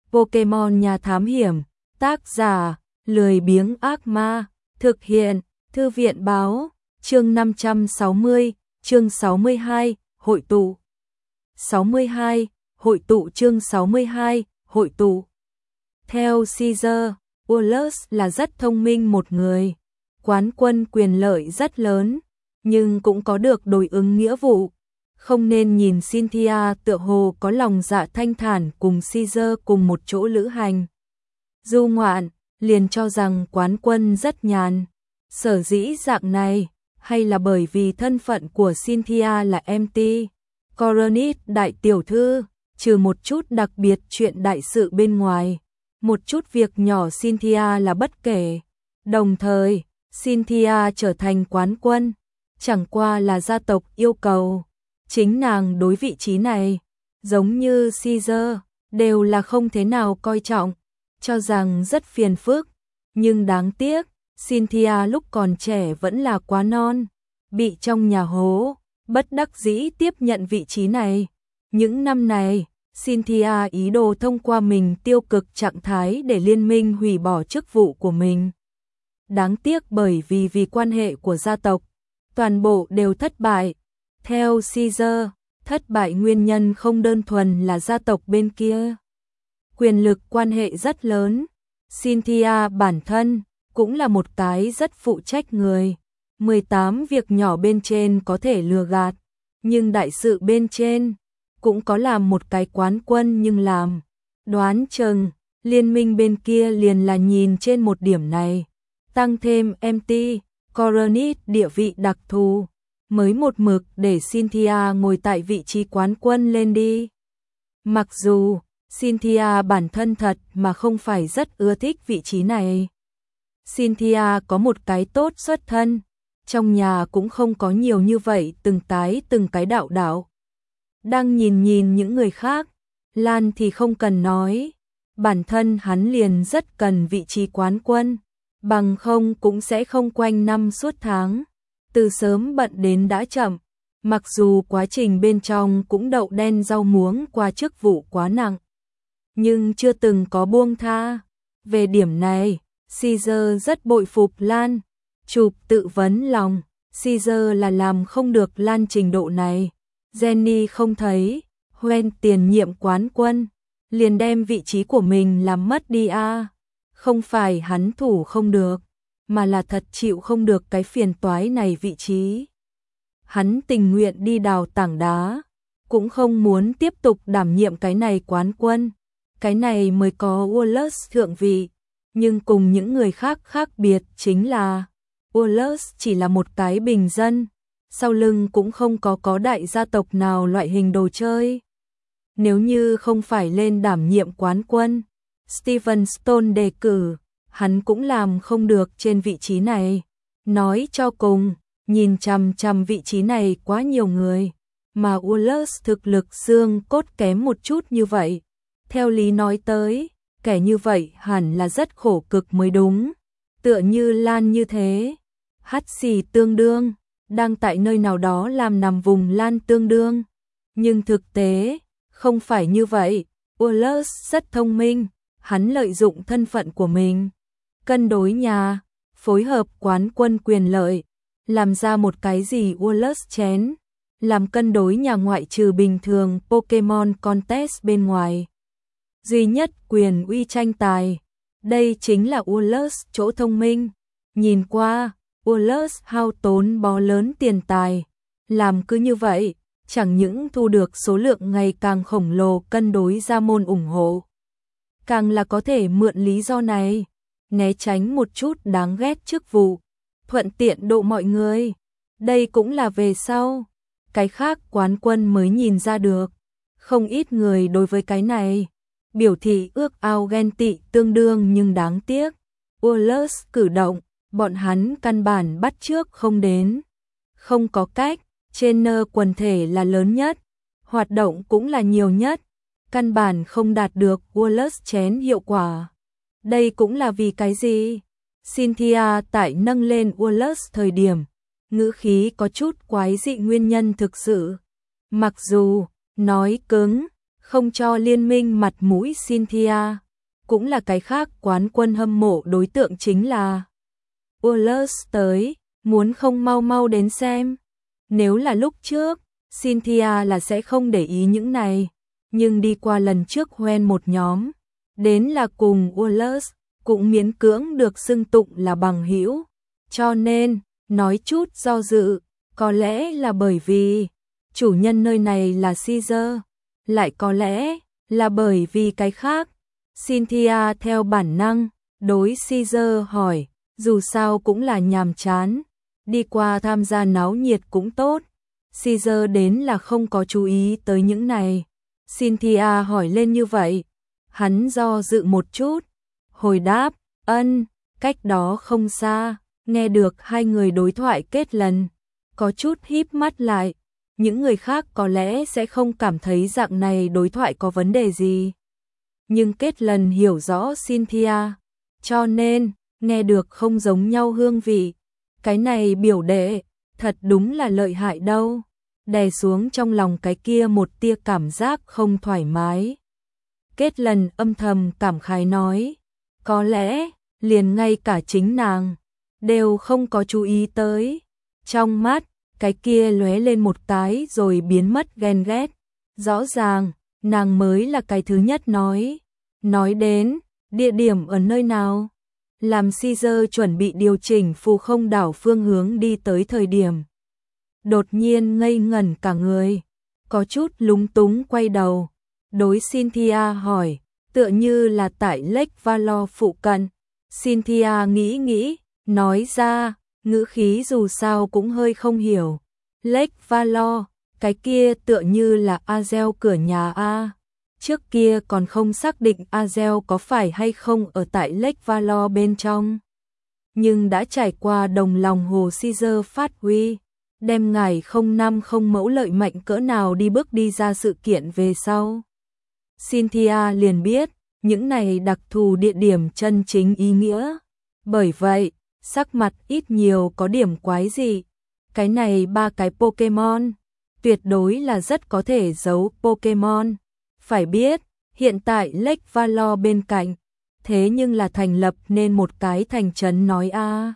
Pokemon Nhà Thám Hiểm, tác giả, lười biếng ác ma, thực hiện, Thư viện báo, chương 560, chương 62, hội tụ. 62, hội tụ chương 62, hội tụ. Theo Caesar, Wallace là rất thông minh một người, quán quân quyền lợi rất lớn, nhưng cũng có được đối ứng nghĩa vụ. Không nên nhìn Cynthia tựa hồ có lòng dạ thanh thản cùng Caesar cùng một chỗ lữ hành du ngoạn, liền cho rằng quán quân rất nhàn. Sở dĩ dạng này, hay là bởi vì thân phận của Cynthia là MT Coronet đại tiểu thư, trừ một chút đặc biệt chuyện đại sự bên ngoài, một chút việc nhỏ Cynthia là bất kể. Đồng thời, Cynthia trở thành quán quân, chẳng qua là gia tộc yêu cầu. Chính nàng đối vị trí này, giống như Caesar, đều là không thế nào coi trọng, cho rằng rất phiền phức. Nhưng đáng tiếc, Cynthia lúc còn trẻ vẫn là quá non, bị trong nhà hố, bất đắc dĩ tiếp nhận vị trí này. Những năm này, Cynthia ý đồ thông qua mình tiêu cực trạng thái để liên minh hủy bỏ chức vụ của mình. Đáng tiếc bởi vì quan hệ của gia tộc, toàn bộ đều thất bại. Theo Caesar, thất bại nguyên nhân không đơn thuần là gia tộc bên kia. Quyền lực quan hệ rất lớn. Cynthia bản thân cũng là một cái rất phụ trách người. 18 việc nhỏ bên trên có thể lừa gạt, nhưng đại sự bên trên cũng có làm một cái quán quân nhưng làm. Đoán chừng, liên minh bên kia liền là nhìn trên một điểm này. Tăng thêm MT Coronet địa vị đặc thù, mới một mực để Cynthia ngồi tại vị trí quán quân lên đi. Mặc dù Cynthia bản thân thật mà không phải rất ưa thích vị trí này. Cynthia có một cái tốt xuất thân, trong nhà cũng không có nhiều như vậy từng cái đạo đạo. Đang nhìn những người khác, Lan thì không cần nói, bản thân hắn liền rất cần vị trí quán quân, bằng không cũng sẽ không quanh năm suốt tháng. Từ sớm bận đến đã chậm, mặc dù quá trình bên trong cũng đậu đen rau muống qua chức vụ quá nặng, nhưng chưa từng có buông tha. Về điểm này, Caesar rất bội phục Lan, chụp tự vấn lòng, Caesar là làm không được Lan trình độ này. Jenny không thấy, Hoen tiền nhiệm quán quân, liền đem vị trí của mình làm mất đi à. Không phải hắn thủ không được, mà là thật chịu không được cái phiền toái này vị trí. Hắn tình nguyện đi đào tảng đá, cũng không muốn tiếp tục đảm nhiệm cái này quán quân. Cái này mới có Wallace thượng vị, nhưng cùng những người khác khác biệt chính là Wallace chỉ là một cái bình dân, sau lưng cũng không có đại gia tộc nào loại hình đồ chơi. Nếu như không phải lên đảm nhiệm quán quân, Steven Stone đề cử, hắn cũng làm không được trên vị trí này. Nói cho cùng, nhìn chằm vị trí này quá nhiều người, mà Wallace thực lực xương cốt kém một chút như vậy. Theo lý nói tới, kẻ như vậy hẳn là rất khổ cực mới đúng. Tựa như Lan như thế, hắt xì tương đương, đang tại nơi nào đó làm nằm vùng Lan tương đương. Nhưng thực tế, không phải như vậy. Wallace rất thông minh, hắn lợi dụng thân phận của mình, cân đối nhà, phối hợp quán quân quyền lợi, làm ra một cái gì Wallace chén, làm cân đối nhà ngoại trừ bình thường Pokemon Contest bên ngoài. Duy nhất quyền uy tranh tài, đây chính là Wallace chỗ thông minh. Nhìn qua, Wallace hao tốn bó lớn tiền tài, làm cứ như vậy, chẳng những thu được số lượng ngày càng khổng lồ cân đối ra môn ủng hộ, càng là có thể mượn lý do này, né tránh một chút đáng ghét chức vụ, thuận tiện độ mọi người. Đây cũng là về sau, cái khác quán quân mới nhìn ra được. Không ít người đối với cái này biểu thị ước ao ghen tị tương đương, nhưng đáng tiếc, Wallace cử động, bọn hắn căn bản bắt chước không đến. Không có cách, trainer quần thể là lớn nhất, hoạt động cũng là nhiều nhất, căn bản không đạt được Wallace chén hiệu quả. Đây cũng là vì cái gì? Cynthia tại nâng lên Wallace thời điểm, ngữ khí có chút quái dị nguyên nhân thực sự. Mặc dù nói cứng, không cho liên minh mặt mũi Cynthia. Cũng là cái khác quán quân hâm mộ đối tượng chính là Wallace tới, muốn không mau mau đến xem. Nếu là lúc trước, Cynthia là sẽ không để ý những này, nhưng đi qua lần trước hoen một nhóm, đến là cùng Wallace, cũng miễn cưỡng được xưng tụng là bằng hữu, cho nên, nói chút do dự, có lẽ là bởi vì chủ nhân nơi này là Caesar, lại có lẽ là bởi vì cái khác. Cynthia theo bản năng, đối Caesar hỏi, dù sao cũng là nhàm chán, đi qua tham gia náo nhiệt cũng tốt. Caesar đến là không có chú ý tới những này. Cynthia hỏi lên như vậy, hắn do dự một chút, hồi đáp, cách đó không xa, nghe được hai người đối thoại kết lần, có chút híp mắt lại, những người khác có lẽ sẽ không cảm thấy dạng này đối thoại có vấn đề gì. Nhưng kết lần hiểu rõ Cynthia, cho nên, nghe được không giống nhau hương vị. Cái này biểu đệ, thật đúng là lợi hại đâu, đè xuống trong lòng cái kia một tia cảm giác không thoải mái. Kết lần âm thầm cảm khái nói, có lẽ, liền ngay cả chính nàng, đều không có chú ý tới. Trong mắt, cái kia lóe lên một cái rồi biến mất ghen ghét. Rõ ràng, nàng mới là cái thứ nhất nói đến, địa điểm ở nơi nào. Làm Caesar chuẩn bị điều chỉnh phù không đảo phương hướng đi tới thời điểm. Đột nhiên ngây ngẩn cả người, có chút lúng túng quay đầu, đối Cynthia hỏi, tựa như là tại Lake Valor phụ cận. Cynthia nghĩ, nói ra, ngữ khí dù sao cũng hơi không hiểu. Lake Valor, cái kia tựa như là Azel cửa nhà A. Trước kia còn không xác định Azel có phải hay không ở tại Lake Valor bên trong. Nhưng đã trải qua đồng lòng hồ Caesar phát huy, đem ngày 050 mẫu lợi mạnh cỡ nào đi bước đi ra sự kiện về sau. Cynthia liền biết, những này đặc thù địa điểm chân chính ý nghĩa. Bởi vậy, sắc mặt ít nhiều có điểm quái dị. Cái này ba cái Pokemon, tuyệt đối là rất có thể giấu Pokemon. Phải biết, hiện tại Lake Valor bên cạnh, thế nhưng là thành lập nên một cái thành trấn nói a.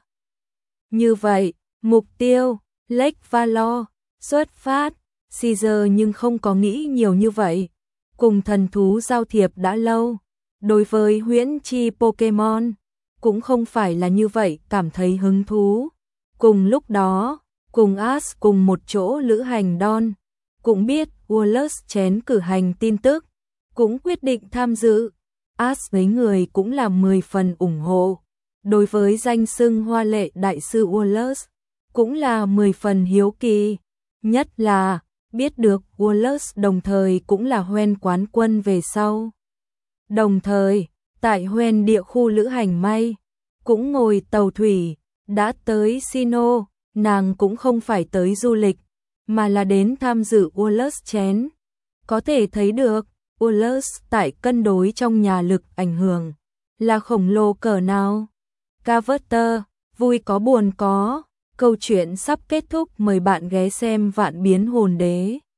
Như vậy, mục tiêu, Lake Valor, xuất phát, Caesar nhưng không có nghĩ nhiều như vậy. Cùng thần thú giao thiệp đã lâu, đối với huyễn chi Pokemon, cũng không phải là như vậy cảm thấy hứng thú. Cùng lúc đó, cùng Ash cùng một chỗ lữ hành Don, cũng biết Wallace chén cử hành tin tức, cũng quyết định tham dự. Ash mấy người cũng là 10 phần ủng hộ. Đối với danh xưng hoa lệ đại sư Wallace, cũng là 10 phần hiếu kỳ. Nhất là, biết được Wallace đồng thời cũng là hoen quán quân về sau. Đồng thời, tại hoen địa khu lữ hành may, cũng ngồi tàu thủy, đã tới Sinnoh, nàng cũng không phải tới du lịch, mà là đến tham dự Wallace chén. Có thể thấy được, Wallace tại cân đối trong nhà lực ảnh hưởng, là khổng lồ cỡ nào. Carver, vui có buồn có, câu chuyện sắp kết thúc, mời bạn ghé xem Vạn Biến Hồn Đế.